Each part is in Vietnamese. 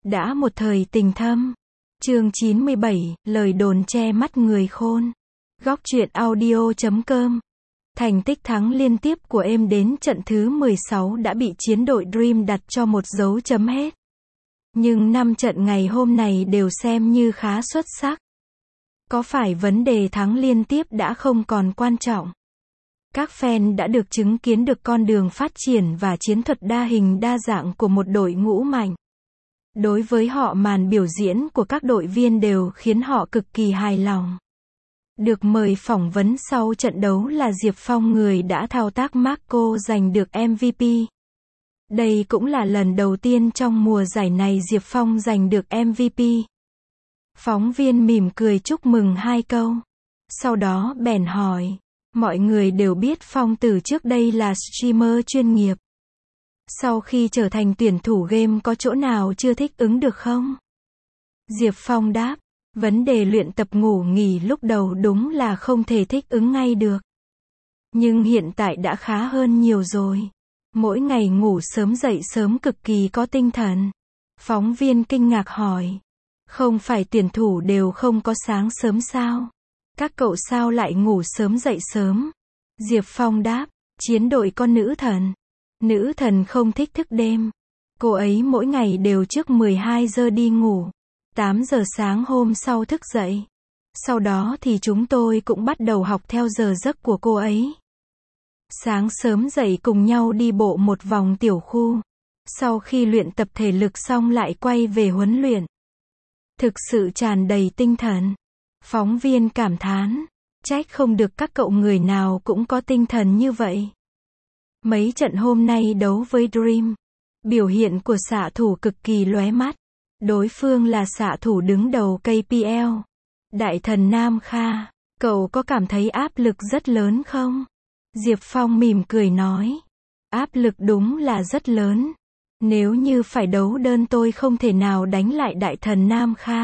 Đã một thời tình thâm. Chương 97, lời đồn che mắt người khôn. Góc truyện audio.com. Thành tích thắng liên tiếp của em đến trận thứ 16 đã bị chiến đội Dream đặt cho một dấu chấm hết. Nhưng 5 trận ngày hôm này đều xem như khá xuất sắc. Có phải vấn đề thắng liên tiếp đã không còn quan trọng? Các fan đã được chứng kiến được con đường phát triển và chiến thuật đa hình đa dạng của một đội ngũ mạnh. Đối với họ, màn biểu diễn của các đội viên đều khiến họ cực kỳ hài lòng. Được mời phỏng vấn sau trận đấu là Diệp Phong, người đã thao tác Marco giành được MVP. Đây cũng là lần đầu tiên trong mùa giải này Diệp Phong giành được MVP. Phóng viên mỉm cười chúc mừng 2 câu. Sau đó bèn hỏi, mọi người đều biết Phong từ trước đây là streamer chuyên nghiệp. Sau khi trở thành tuyển thủ game có chỗ nào chưa thích ứng được không? Diệp Phong đáp, vấn đề luyện tập ngủ nghỉ lúc đầu đúng là không thể thích ứng ngay được. Nhưng hiện tại đã khá hơn nhiều rồi. Mỗi ngày ngủ sớm dậy sớm cực kỳ có tinh thần. Phóng viên kinh ngạc hỏi, không phải tuyển thủ đều không có sáng sớm sao? Các cậu sao lại ngủ sớm dậy sớm? Diệp Phong đáp, chiến đội có nữ thần. Nữ thần không thích thức đêm. Cô ấy mỗi ngày đều trước 12 giờ đi ngủ. 8 giờ sáng hôm sau thức dậy. Sau đó thì chúng tôi cũng bắt đầu học theo giờ giấc của cô ấy. Sáng sớm dậy cùng nhau đi bộ một vòng tiểu khu. Sau khi luyện tập thể lực xong lại quay về huấn luyện. Thực sự tràn đầy tinh thần. Phóng viên cảm thán, trách không được các cậu người nào cũng có tinh thần như vậy. Mấy trận hôm nay đấu với Dream, biểu hiện của xạ thủ cực kỳ lóe mắt. Đối phương là xạ thủ đứng đầu KPL, Đại Thần Nam Kha. Cậu có cảm thấy áp lực rất lớn không? Diệp Phong mỉm cười nói, áp lực đúng là rất lớn. Nếu như phải đấu đơn tôi không thể nào đánh lại Đại Thần Nam Kha.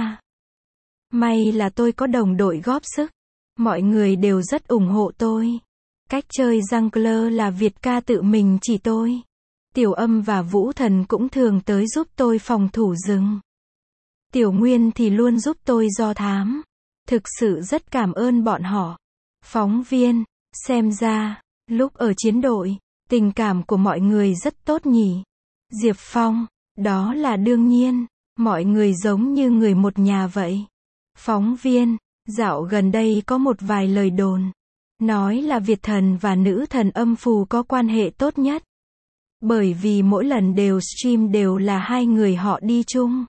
May là tôi có đồng đội góp sức. Mọi người đều rất ủng hộ tôi. Cách chơi jungler là Việt ca tự mình chỉ tôi. Tiểu Âm và Vũ Thần cũng thường tới giúp tôi phòng thủ rừng. Tiểu Nguyên thì luôn giúp tôi do thám. Thực sự rất cảm ơn bọn họ. Phóng viên, xem ra, lúc ở chiến đội, tình cảm của mọi người rất tốt nhỉ? Diệp Phong, đó là đương nhiên. Mọi người giống như người một nhà vậy. Phóng viên, dạo gần đây có một vài lời đồn. Nói là Việt thần và nữ thần âm phù có quan hệ tốt nhất. Bởi vì mỗi lần đều stream đều là hai người họ đi chung.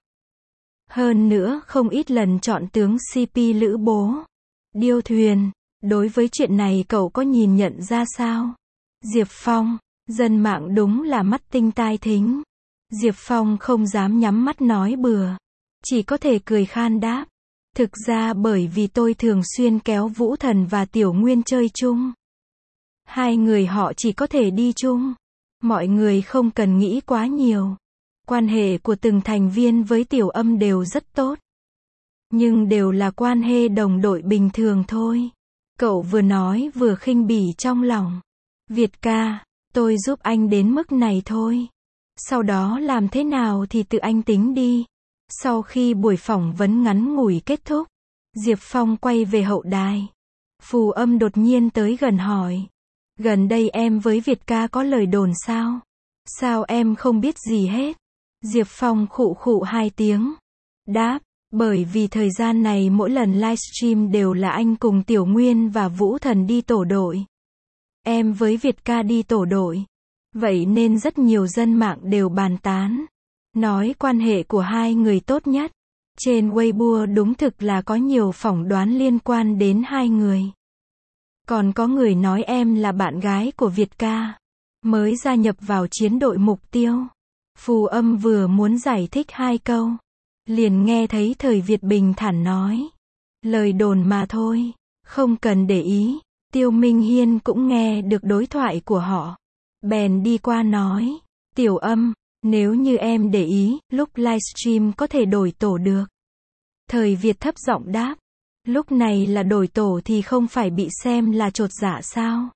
Hơn nữa không ít lần chọn tướng CP lữ bố. Điêu Thuyền, đối với chuyện này cậu có nhìn nhận ra sao? Diệp Phong, dân mạng đúng là mắt tinh tai thính. Diệp Phong không dám nhắm mắt nói bừa. Chỉ có thể cười khan đáp. Thực ra bởi vì tôi thường xuyên kéo Vũ Thần và Tiểu Nguyên chơi chung. Hai người họ chỉ có thể đi chung. Mọi người không cần nghĩ quá nhiều. Quan hệ của từng thành viên với Tiểu Âm đều rất tốt. Nhưng đều là quan hệ đồng đội bình thường thôi. Cậu vừa nói vừa khinh bỉ trong lòng. Việt ca, tôi giúp anh đến mức này thôi. Sau đó làm thế nào thì tự anh tính đi. Sau khi buổi phỏng vấn ngắn ngủi kết thúc, Diệp Phong quay về hậu đài. Phù Âm đột nhiên tới gần hỏi. Gần đây em với Việt ca có lời đồn sao? Sao em không biết gì hết? Diệp Phong khụ khụ 2 tiếng. Đáp, bởi vì thời gian này mỗi lần livestream đều là anh cùng Tiểu Nguyên và Vũ Thần đi tổ đội. Em với Việt ca đi tổ đội. Vậy nên rất nhiều dân mạng đều bàn tán. Nói quan hệ của hai người tốt nhất. Trên Weibo đúng thực là có nhiều phỏng đoán liên quan đến hai người. Còn có người nói em là bạn gái của Việt ca, mới gia nhập vào chiến đội mục tiêu. Phù Âm vừa muốn giải thích 2 câu, liền nghe thấy Thời Việt bình thản nói. Lời đồn mà thôi, không cần để ý. Tiêu Minh Hiên cũng nghe được đối thoại của họ. Bèn đi qua nói, Tiểu Âm, nếu như em để ý, lúc livestream có thể đổi tổ được. Thời Việt thấp giọng đáp, lúc này là đổi tổ thì không phải bị xem là chột dạ sao?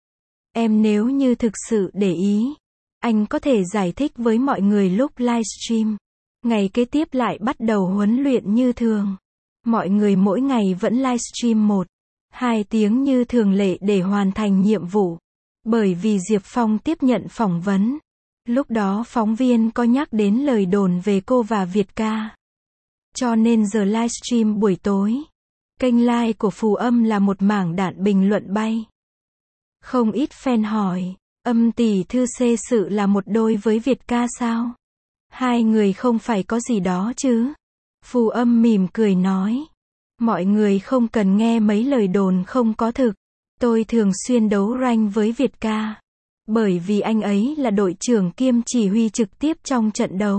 Em nếu như thực sự để ý, anh có thể giải thích với mọi người lúc livestream. Ngày kế tiếp lại bắt đầu huấn luyện như thường. Mọi người mỗi ngày vẫn livestream 1-2 tiếng như thường lệ để hoàn thành nhiệm vụ. Bởi vì Diệp Phong tiếp nhận phỏng vấn. Lúc đó phóng viên có nhắc đến lời đồn về cô và Việt ca. Cho nên giờ livestream buổi tối. Kênh live của Phù Âm là một mảng đạn bình luận bay. Không ít fan hỏi, Âm tỷ thư xê sự là một đôi với Việt ca sao? Hai người không phải có gì đó chứ? Phù Âm mỉm cười nói. Mọi người không cần nghe mấy lời đồn không có thực. Tôi thường xuyên đấu rank với Việt ca. Bởi vì anh ấy là đội trưởng kiêm chỉ huy trực tiếp trong trận đấu.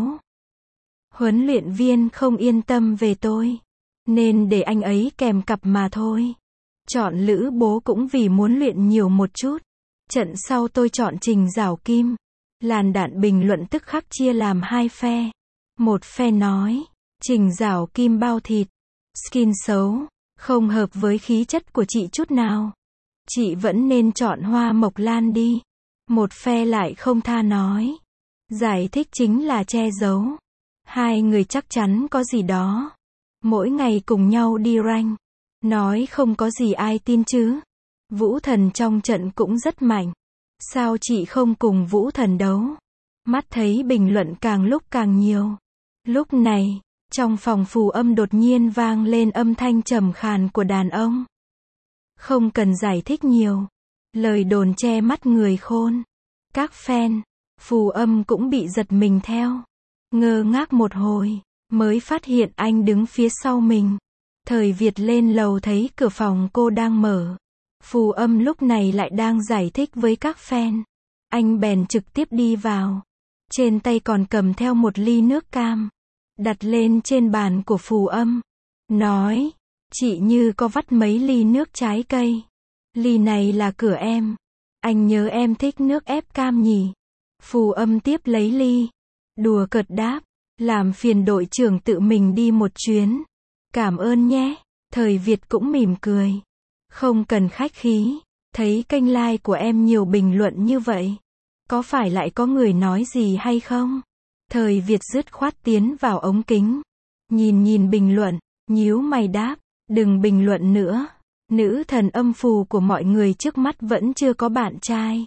Huấn luyện viên không yên tâm về tôi. Nên để anh ấy kèm cặp mà thôi. Chọn Lữ Bố cũng vì muốn luyện nhiều một chút. Trận sau tôi chọn Trình Giảo Kim. Làn đạn bình luận tức khắc chia làm hai phe. Một phe nói, Trình Giảo Kim bao thịt, skin xấu, không hợp với khí chất của chị chút nào. Chị vẫn nên chọn Hoa Mộc Lan đi. Một phe lại không tha nói, giải thích chính là che giấu. Hai người chắc chắn có gì đó. Mỗi ngày cùng nhau đi rank. Nói không có gì ai tin chứ. Vũ Thần trong trận cũng rất mạnh. Sao chị không cùng Vũ Thần đấu? Mắt thấy bình luận càng lúc càng nhiều. Lúc này, trong phòng Phù Âm đột nhiên vang lên âm thanh trầm khàn của đàn ông. Không cần giải thích nhiều. Lời đồn che mắt người khôn. Các fan, Phù Âm cũng bị giật mình theo. Ngơ ngác một hồi, mới phát hiện anh đứng phía sau mình. Thời Việt lên lầu thấy cửa phòng cô đang mở. Phù Âm lúc này lại đang giải thích với các fan. Anh bèn trực tiếp đi vào. Trên tay còn cầm theo một ly nước cam. Đặt lên trên bàn của Phù Âm. Nói, chị như có vắt mấy ly nước trái cây. Ly này là cửa em. Anh nhớ em thích nước ép cam nhỉ. Phù Âm tiếp lấy ly. Đùa cợt đáp. Làm phiền đội trưởng tự mình đi một chuyến. Cảm ơn nhé. Thời Việt cũng mỉm cười. Không cần khách khí. Thấy kênh live của em nhiều bình luận như vậy. Có phải lại có người nói gì hay không? Thời Việt dứt khoát tiến vào ống kính. Nhìn bình luận. Nhíu mày đáp. Đừng bình luận nữa. Nữ thần âm phù của mọi người trước mắt vẫn chưa có bạn trai.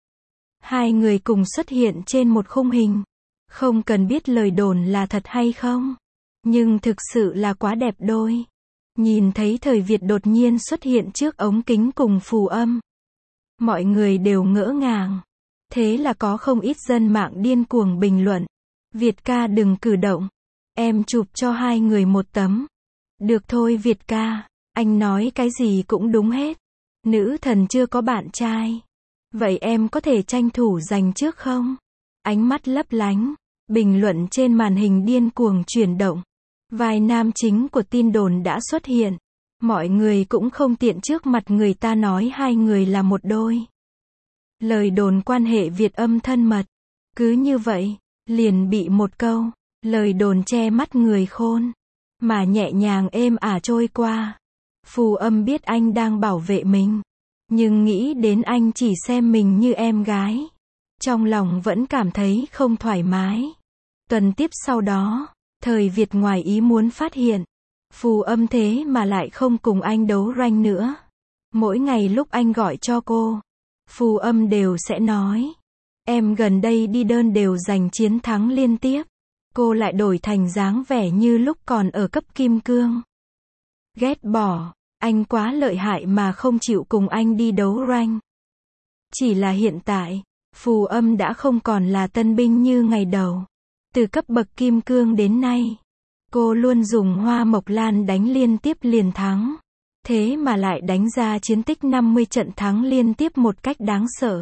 Hai người cùng xuất hiện trên một khung hình. Không cần biết lời đồn là thật hay không. Nhưng thực sự là quá đẹp đôi. Nhìn thấy Thời Việt đột nhiên xuất hiện trước ống kính cùng Phù Âm. Mọi người đều ngỡ ngàng. Thế là có không ít dân mạng điên cuồng bình luận. Việt ca đừng cử động. Em chụp cho hai người một tấm. Được thôi Việt ca. Anh nói cái gì cũng đúng hết. Nữ thần chưa có bạn trai. Vậy em có thể tranh thủ giành trước không? Ánh mắt lấp lánh. Bình luận trên màn hình điên cuồng chuyển động. Vai nam chính của tin đồn đã xuất hiện. Mọi người cũng không tiện trước mặt người ta nói hai người là một đôi. Lời đồn quan hệ Việt Âm thân mật. Cứ như vậy, liền bị một câu, lời đồn che mắt người khôn. Mà nhẹ nhàng êm ả trôi qua. Phù Âm biết anh đang bảo vệ mình. Nhưng nghĩ đến anh chỉ xem mình như em gái. Trong lòng vẫn cảm thấy không thoải mái. Tuần tiếp sau đó, Thời Việt ngoài ý muốn phát hiện. Phù Âm thế mà lại không cùng anh đấu rank nữa. Mỗi ngày lúc anh gọi cho cô, Phù Âm đều sẽ nói. Em gần đây đi đơn đều giành chiến thắng liên tiếp. Cô lại đổi thành dáng vẻ như lúc còn ở cấp kim cương. Ghét bỏ, anh quá lợi hại mà không chịu cùng anh đi đấu rank. Chỉ là hiện tại, Phù Âm đã không còn là tân binh như ngày đầu. Từ cấp bậc kim cương đến nay, cô luôn dùng Hoa Mộc Lan đánh liên tiếp liền thắng. Thế mà lại đánh ra chiến tích 50 trận thắng liên tiếp một cách đáng sợ.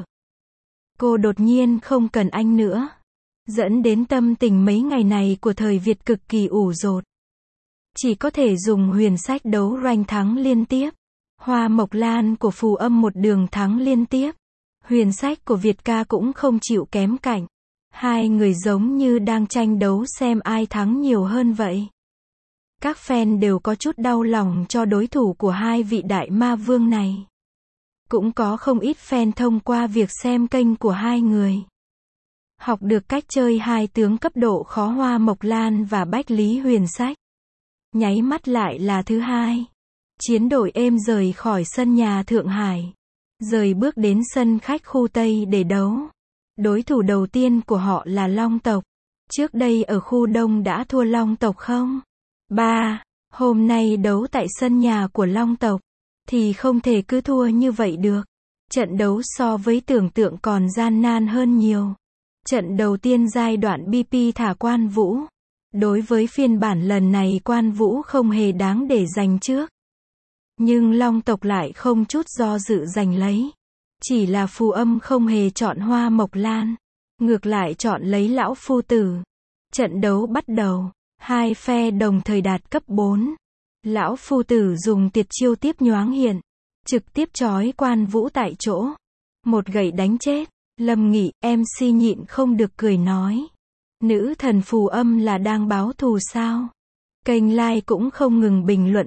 Cô đột nhiên không cần anh nữa. Dẫn đến tâm tình mấy ngày này của Thời Việt cực kỳ ủ dột. Chỉ có thể dùng huyền sách đấu rank thắng liên tiếp. Hoa Mộc Lan của Phù Âm một đường thắng liên tiếp. Huyền sách của Việt ca cũng không chịu kém cạnh. Hai người giống như đang tranh đấu xem ai thắng nhiều hơn vậy. Các fan đều có chút đau lòng cho đối thủ của hai vị đại ma vương này. Cũng có không ít fan thông qua việc xem kênh của hai người Học được cách chơi hai tướng cấp độ khó Hoa Mộc Lan và Bách Lý Huyền Sách. Nháy mắt lại là thứ hai. Chiến đội êm rời khỏi sân nhà Thượng Hải. Rời bước đến sân khách khu Tây để đấu. Đối thủ đầu tiên của họ là Long tộc. Trước đây ở khu Đông đã thua Long tộc không? 3. Hôm nay đấu tại sân nhà của Long tộc. Thì không thể cứ thua như vậy được. Trận đấu so với tưởng tượng còn gian nan hơn nhiều. Trận đầu tiên giai đoạn BP thả Quan Vũ. Đối với phiên bản lần này Quan Vũ không hề đáng để giành trước. Nhưng Long tộc lại không chút do dự giành lấy. Chỉ là Phù Âm không hề chọn Hoa Mộc Lan. Ngược lại chọn lấy Lão Phu Tử. Trận đấu bắt đầu. Hai phe đồng thời đạt cấp 4. Lão Phu Tử dùng tuyệt chiêu tiếp nhoáng hiện. Trực tiếp trói Quan Vũ tại chỗ. Một gậy đánh chết. Lâm Nghị, MC nhịn không được cười nói. Nữ thần Phù Âm là đang báo thù sao? Kênh like cũng không ngừng bình luận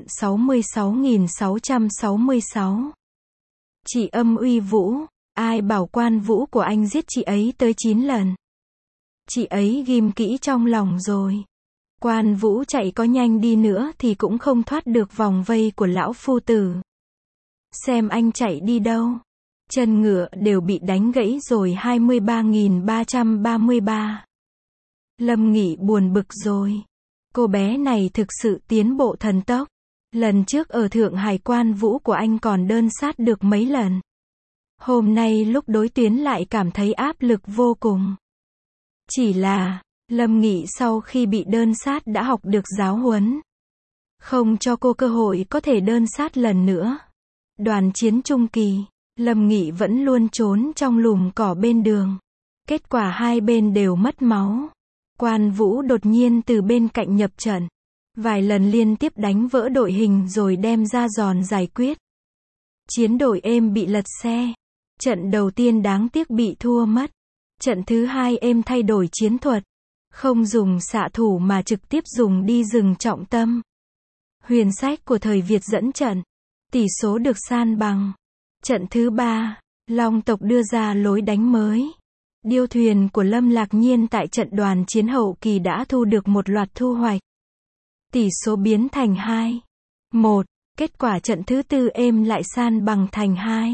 66.666. Chị Âm uy vũ, ai bảo Quan Vũ của anh giết chị ấy tới 9 lần. Chị ấy ghim kỹ trong lòng rồi. Quan Vũ chạy có nhanh đi nữa thì cũng không thoát được vòng vây của Lão Phu Tử. Xem anh chạy đi đâu. Chân ngựa đều bị đánh gãy rồi 23.333. Lâm Nghị buồn bực rồi. Cô bé này thực sự tiến bộ thần tốc. Lần trước ở Thượng Hải Quan Vũ của anh còn đơn sát được mấy lần. Hôm nay lúc đối tuyến lại cảm thấy áp lực vô cùng. Chỉ là, Lâm Nghị sau khi bị đơn sát đã học được giáo huấn. Không cho cô cơ hội có thể đơn sát lần nữa. Đoàn chiến trung kỳ, Lâm Nghị vẫn luôn trốn trong lùm cỏ bên đường. Kết quả hai bên đều mất máu. Quan Vũ đột nhiên từ bên cạnh nhập trận. Vài lần liên tiếp đánh vỡ đội hình rồi đem ra giòn giải quyết. Chiến đội êm bị lật xe. Trận đầu tiên đáng tiếc bị thua mất. Trận thứ hai êm thay đổi chiến thuật. Không dùng xạ thủ mà trực tiếp dùng đi rừng trọng tâm. Huyền Sách của thời Việt dẫn trận. Tỷ số được san bằng. Trận thứ ba, Long tộc đưa ra lối đánh mới. Điêu thuyền của Lâm Lạc Nhiên tại trận đoàn chiến hậu kỳ đã thu được một loạt thu hoạch. Tỷ số biến thành 2-1. Kết quả trận thứ tư êm lại san bằng thành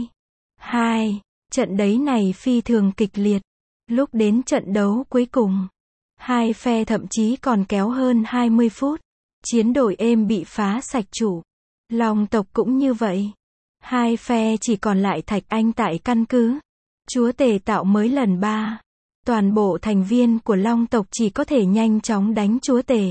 2-2. Trận đấy này phi thường kịch liệt. Lúc đến trận đấu cuối cùng, hai phe thậm chí còn kéo hơn 20 phút. Chiến đội êm bị phá sạch chủ. Long tộc cũng như vậy. Hai phe chỉ còn lại Thạch Anh tại căn cứ. Chúa tể tạo mới lần 3. Toàn bộ thành viên của Long tộc chỉ có thể nhanh chóng đánh chúa tể.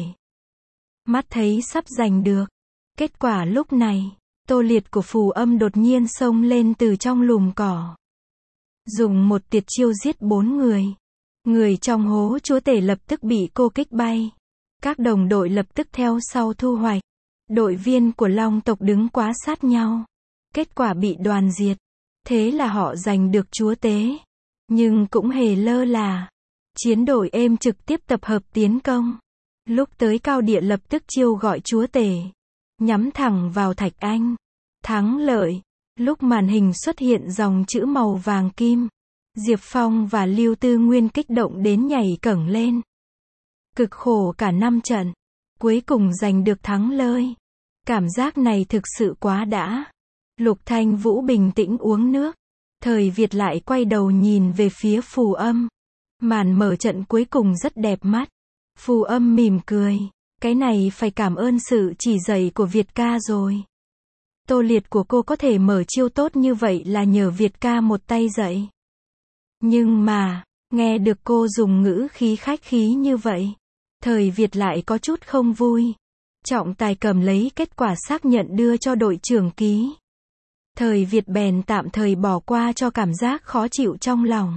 Mắt thấy sắp giành được. Kết quả lúc này, Tô Liệt của Phù Âm đột nhiên xông lên từ trong lùm cỏ. Dùng một tuyệt chiêu giết 4 người. Người trong hố chúa tể lập tức bị cô kích bay. Các đồng đội lập tức theo sau thu hoạch. Đội viên của Long tộc đứng quá sát nhau. Kết quả bị đoàn diệt. Thế là họ giành được chúa tế. Nhưng cũng hề lơ là. Chiến đội êm trực tiếp tập hợp tiến công. Lúc tới cao địa lập tức chiêu gọi chúa tể. Nhắm thẳng vào Thạch Anh. Thắng lợi. Lúc màn hình xuất hiện dòng chữ màu vàng kim. Diệp Phong và Lưu Tư Nguyên kích động đến nhảy cẫng lên. Cực khổ cả 5 trận. Cuối cùng giành được thắng lợi. Cảm giác này thực sự quá đã. Lục Thanh Vũ bình tĩnh uống nước. Thời Việt lại quay đầu nhìn về phía Phù Âm. Màn mở trận cuối cùng rất đẹp mắt. Phù Âm mỉm cười. Cái này phải cảm ơn sự chỉ dạy của Việt ca rồi. Tô Liệt của cô có thể mở chiêu tốt như vậy là nhờ Việt ca một tay dạy. Nhưng mà, nghe được cô dùng ngữ khí khách khí như vậy. Thời Việt lại có chút không vui. Trọng tài cầm lấy kết quả xác nhận đưa cho đội trưởng ký. Thời Việt bèn tạm thời bỏ qua cho cảm giác khó chịu trong lòng.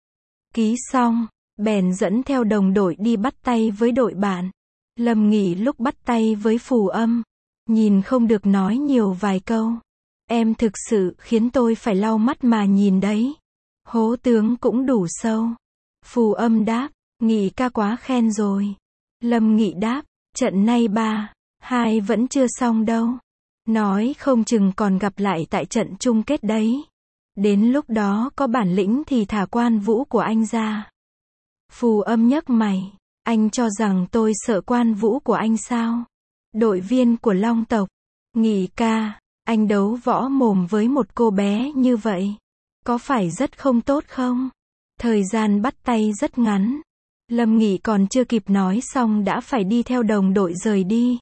Ký xong, bèn dẫn theo đồng đội đi bắt tay với đội bạn. Lâm Nghị lúc bắt tay với Phù Âm, nhìn không được nói nhiều vài câu. Em thực sự khiến tôi phải lau mắt mà nhìn đấy. Hố tướng cũng đủ sâu. Phù Âm đáp, Nghị ca quá khen rồi. Lâm Nghị đáp, trận nay 3-2 vẫn chưa xong đâu. Nói không chừng còn gặp lại tại trận chung kết đấy. Đến lúc đó có bản lĩnh thì thả Quan Vũ của anh ra. Phù Âm nhấc mày. Anh cho rằng tôi sợ Quan Vũ của anh sao? Đội viên của Long tộc. Nghị ca, anh đấu võ mồm với một cô bé như vậy. Có phải rất không tốt không? Thời gian bắt tay rất ngắn. Lâm Nghị còn chưa kịp nói xong đã phải đi theo đồng đội rời đi.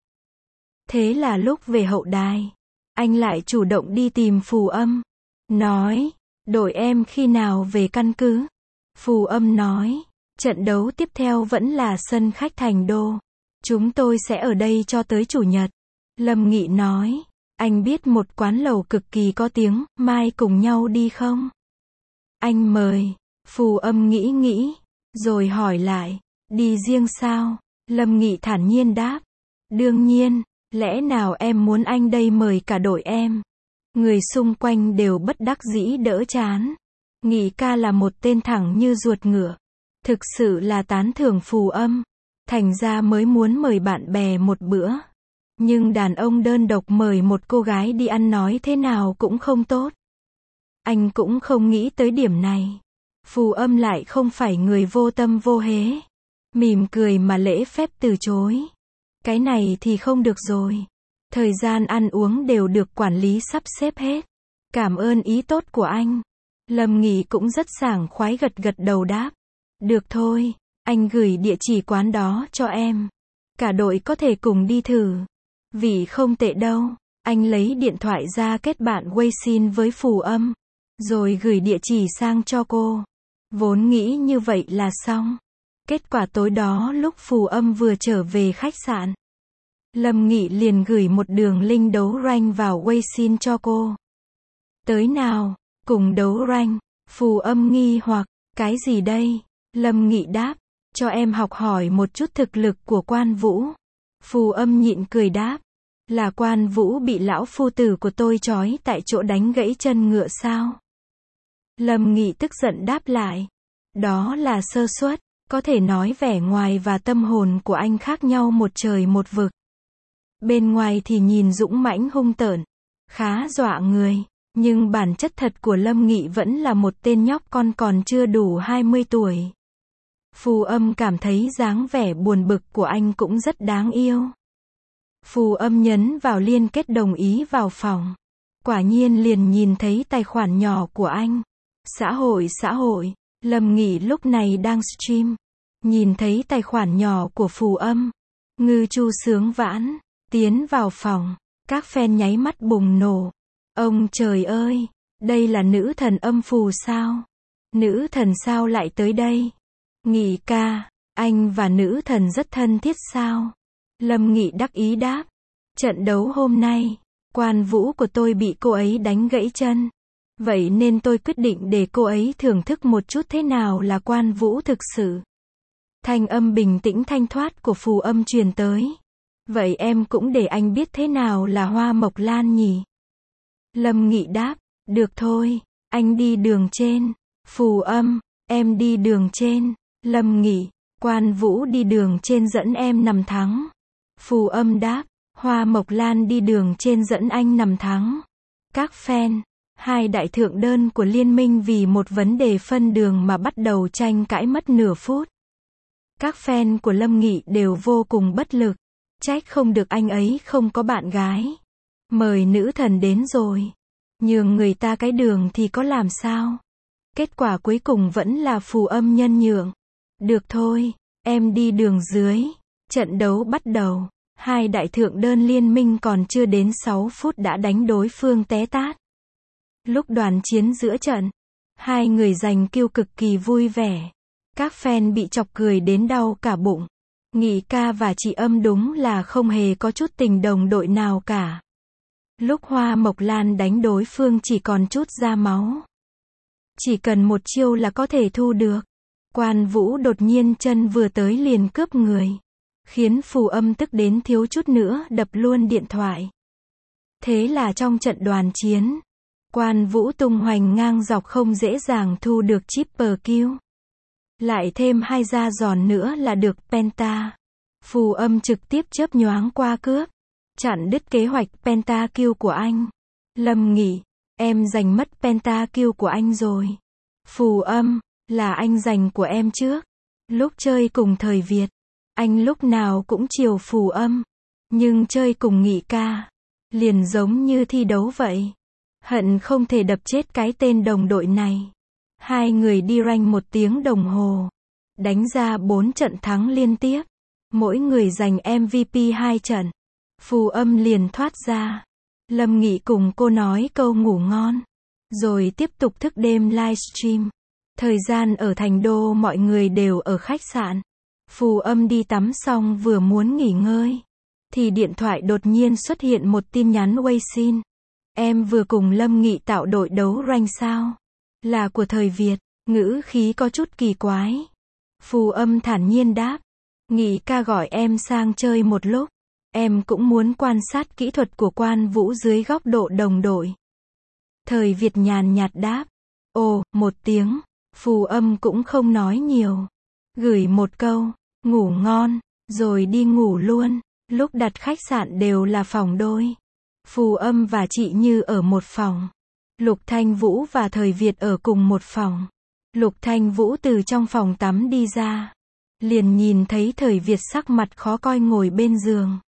Thế là lúc về hậu đài, anh lại chủ động đi tìm Phù Âm. Nói, đội em khi nào về căn cứ? Phù Âm nói, trận đấu tiếp theo vẫn là sân khách Thành Đô. Chúng tôi sẽ ở đây cho tới Chủ nhật. Lâm Nghị nói, anh biết một quán lẩu cực kỳ có tiếng, mai cùng nhau đi không? Anh mời. Phù Âm nghĩ, rồi hỏi lại, đi riêng sao? Lâm Nghị thản nhiên đáp, đương nhiên, lẽ nào em muốn anh đây mời cả đội em? Người xung quanh đều bất đắc dĩ đỡ chán. Nghị ca là một tên thẳng như ruột ngựa. Thực sự là tán thưởng Phù Âm. Thành ra mới muốn mời bạn bè một bữa. Nhưng đàn ông đơn độc mời một cô gái đi ăn nói thế nào cũng không tốt. Anh cũng không nghĩ tới điểm này. Phù Âm lại không phải người vô tâm vô hế. Mỉm cười mà lễ phép từ chối. Cái này thì không được rồi. Thời gian ăn uống đều được quản lý sắp xếp hết. Cảm ơn ý tốt của anh. Lâm Nghị cũng rất sảng khoái gật gật đầu đáp. Được thôi, anh gửi địa chỉ quán đó cho em. Cả đội có thể cùng đi thử. Vị không tệ đâu. Anh lấy điện thoại ra kết bạn Weixin với Phù Âm. Rồi gửi địa chỉ sang cho cô. Vốn nghĩ như vậy là xong. Kết quả tối đó lúc Phù Âm vừa trở về khách sạn, Lâm Nghị liền gửi một đường link đấu rank vào Weixin cho cô. Tới nào, cùng đấu rank. Phù Âm nghi hoặc, cái gì đây? Lâm Nghị đáp, cho em học hỏi một chút thực lực của Quan Vũ. Phù Âm nhịn cười đáp, là Quan Vũ bị lão phu tử của tôi trói tại chỗ đánh gãy chân ngựa sao? Lâm Nghị tức giận đáp lại, đó là sơ suất, có thể nói vẻ ngoài và tâm hồn của anh khác nhau một trời một vực. Bên ngoài thì nhìn dũng mãnh hung tợn, khá dọa người, nhưng bản chất thật của Lâm Nghị vẫn là một tên nhóc con còn chưa đủ 20 tuổi. Phù Âm cảm thấy dáng vẻ buồn bực của anh cũng rất đáng yêu. Phù Âm nhấn vào liên kết đồng ý vào phòng. Quả nhiên liền nhìn thấy tài khoản nhỏ của anh. Xã hội, Lâm Nghị lúc này đang stream. Nhìn thấy tài khoản nhỏ của Phù Âm. Ngư Chu sướng vãn, tiến vào phòng. Các fan nháy mắt bùng nổ. Ông trời ơi, đây là nữ thần âm phù sao? Nữ thần sao lại tới đây? Nghị ca, anh và nữ thần rất thân thiết sao? Lâm Nghị đắc ý đáp. Trận đấu hôm nay, Quan Vũ của tôi bị cô ấy đánh gãy chân. Vậy nên tôi quyết định để cô ấy thưởng thức một chút thế nào là Quan Vũ thực sự. Thanh âm bình tĩnh thanh thoát của Phù Âm truyền tới. Vậy em cũng để anh biết thế nào là Hoa Mộc Lan nhỉ? Lâm Nghị đáp, được thôi, anh đi đường trên. Phù Âm, em đi đường trên. Lâm Nghị, Quan Vũ đi đường trên dẫn em nằm thắng. Phù Âm đáp, Hoa Mộc Lan đi đường trên dẫn anh nằm thắng. Các fan, hai đại thượng đơn của liên minh vì một vấn đề phân đường mà bắt đầu tranh cãi mất nửa phút. Các fan của Lâm Nghị đều vô cùng bất lực. Trách không được anh ấy không có bạn gái. Mời nữ thần đến rồi. Nhường người ta cái đường thì có làm sao? Kết quả cuối cùng vẫn là Phù Âm nhân nhượng. Được thôi, em đi đường dưới. Trận đấu bắt đầu. Hai đại thượng đơn liên minh còn chưa đến 6 phút đã đánh đối phương té tát. Lúc đoàn chiến giữa trận, hai người giành kill cực kỳ vui vẻ. Các fan bị chọc cười đến đau cả bụng. Nghị ca và chị Âm đúng là không hề có chút tình đồng đội nào cả. Lúc Hoa Mộc Lan đánh đối phương chỉ còn chút ra máu. Chỉ cần một chiêu là có thể thu được. Quan Vũ đột nhiên chân vừa tới liền cướp người. Khiến Phù Âm tức đến thiếu chút nữa đập luôn điện thoại. Thế là trong trận đoàn chiến, Quan Vũ tung hoành ngang dọc không dễ dàng thu được triple kill. Lại thêm 2 ra giòn nữa là được penta. Phù Âm trực tiếp chớp nhoáng qua cướp. Chặn đứt kế hoạch penta kill của anh. Lâm Nghị, em giành mất penta kill của anh rồi. Phù Âm, là anh giành của em trước. Lúc chơi cùng thời Việt, anh lúc nào cũng chiều Phù Âm. Nhưng chơi cùng Nghị ca, liền giống như thi đấu vậy. Hận không thể đập chết cái tên đồng đội này. Hai người đi rank 1 tiếng đồng hồ. Đánh ra 4 trận thắng liên tiếp. Mỗi người giành MVP 2 trận. Phù Âm liền thoát ra. Lâm Nghị cùng cô nói câu ngủ ngon. Rồi tiếp tục thức đêm livestream. Thời gian ở Thành Đô mọi người đều ở khách sạn. Phù Âm đi tắm xong vừa muốn nghỉ ngơi. Thì điện thoại đột nhiên xuất hiện một tin nhắn Weixin. Em vừa cùng Lâm Nghị tạo đội đấu rank sao? Là của thời Việt, ngữ khí có chút kỳ quái. Phù Âm thản nhiên đáp. Nghị ca gọi em sang chơi một lúc. Em cũng muốn quan sát kỹ thuật của Quan Vũ dưới góc độ đồng đội. Thời Việt nhàn nhạt đáp. Ồ, 1 tiếng. Phù Âm cũng không nói nhiều. Gửi một câu, ngủ ngon, rồi đi ngủ luôn. Lúc đặt khách sạn đều là phòng đôi. Phù Âm và chị Như ở một phòng. Lục Thanh Vũ và thời Việt ở cùng một phòng. Lục Thanh Vũ từ trong phòng tắm đi ra. Liền nhìn thấy thời Việt sắc mặt khó coi ngồi bên giường.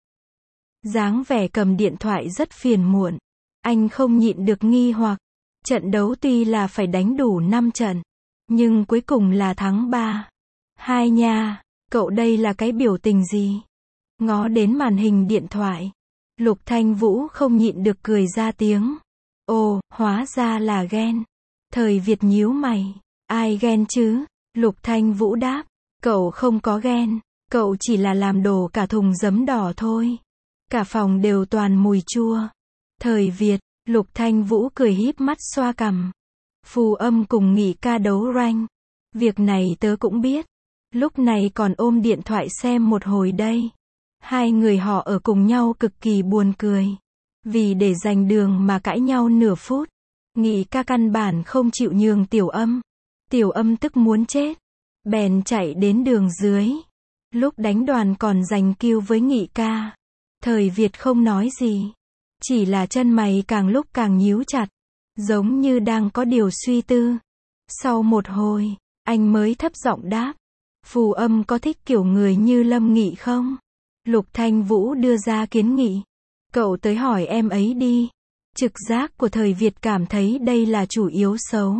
Dáng vẻ cầm điện thoại rất phiền muộn. Anh không nhịn được nghi hoặc. Trận đấu tuy là phải đánh đủ 5 trận. Nhưng cuối cùng là thắng 3. Hai nha, cậu đây là cái biểu tình gì? Ngó đến màn hình điện thoại. Lục Thanh Vũ không nhịn được cười ra tiếng. Ồ, hóa ra là ghen. Thời Việt nhíu mày. Ai ghen chứ? Lục Thanh Vũ đáp. Cậu không có ghen. Cậu chỉ là làm đổ cả thùng giấm đỏ thôi. Cả phòng đều toàn mùi chua. Thời Việt, Lục Thanh Vũ cười híp mắt xoa cằm. Phù Âm cùng Nghị ca đấu rank. Việc này tớ cũng biết. Lúc này còn ôm điện thoại xem một hồi đây. Hai người họ ở cùng nhau cực kỳ buồn cười. Vì để giành đường mà cãi nhau nửa phút. Nghị ca căn bản không chịu nhường Tiểu Âm. Tiểu Âm tức muốn chết. Bèn chạy đến đường dưới. Lúc đánh đoàn còn giành kill với Nghị ca. Thời Việt không nói gì. Chỉ là chân mày càng lúc càng nhíu chặt. Giống như đang có điều suy tư. Sau một hồi, anh mới thấp giọng đáp. Phù Âm có thích kiểu người như Lâm Nghị không? Lục Thanh Vũ đưa ra kiến nghị. Cậu tới hỏi em ấy đi. Trực giác của thời Việt cảm thấy đây là chủ yếu xấu.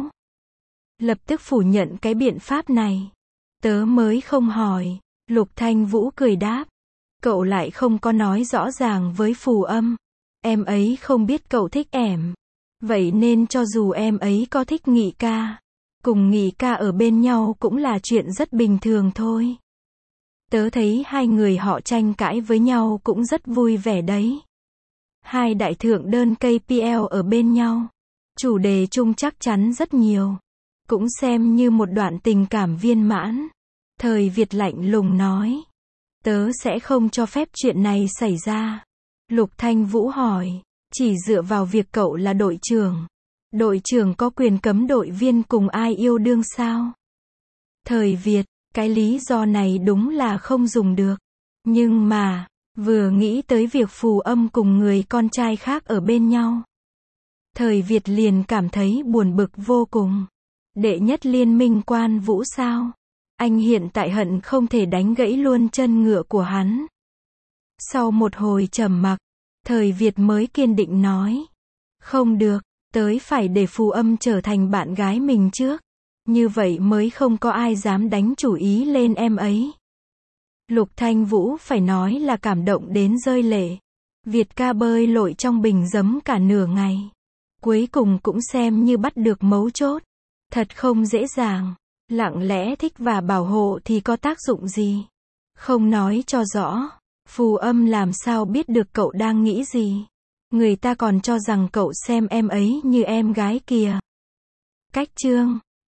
Lập tức phủ nhận cái biện pháp này. Tớ mới không hỏi. Lục Thanh Vũ cười đáp. Cậu lại không có nói rõ ràng với Phù Âm. Em ấy không biết cậu thích em. Vậy nên cho dù em ấy có thích Nghị ca, cùng Nghị ca ở bên nhau cũng là chuyện rất bình thường thôi. Tớ thấy hai người họ tranh cãi với nhau cũng rất vui vẻ đấy. Hai đại thượng đơn KPL ở bên nhau. Chủ đề chung chắc chắn rất nhiều. Cũng xem như một đoạn tình cảm viên mãn. Thời Việt lạnh lùng nói. Tớ sẽ không cho phép chuyện này xảy ra. Lục Thanh Vũ hỏi. Chỉ dựa vào việc cậu là đội trưởng. Đội trưởng có quyền cấm đội viên cùng ai yêu đương sao? Thời Việt, cái lý do này đúng là không dùng được. Nhưng mà, vừa nghĩ tới việc Phù Âm cùng người con trai khác ở bên nhau. Thời Việt liền cảm thấy buồn bực vô cùng. Đệ nhất liên minh Quan Vũ sao? Anh hiện tại hận không thể đánh gãy luôn chân ngựa của hắn. Sau một hồi trầm mặc, thời Việt mới kiên định nói. Không được, tới phải để Phù Âm trở thành bạn gái mình trước. Như vậy mới không có ai dám đánh chủ ý lên em ấy. Lục Thanh Vũ phải nói là cảm động đến rơi lệ. Việt ca bơi lội trong bình giấm cả nửa ngày. Cuối cùng cũng xem như bắt được mấu chốt. Thật không dễ dàng. Lặng lẽ thích và bảo hộ thì có tác dụng gì? Không nói cho rõ. Phù Âm làm sao biết được cậu đang nghĩ gì? Người ta còn cho rằng cậu xem em ấy như em gái kìa. Cách chương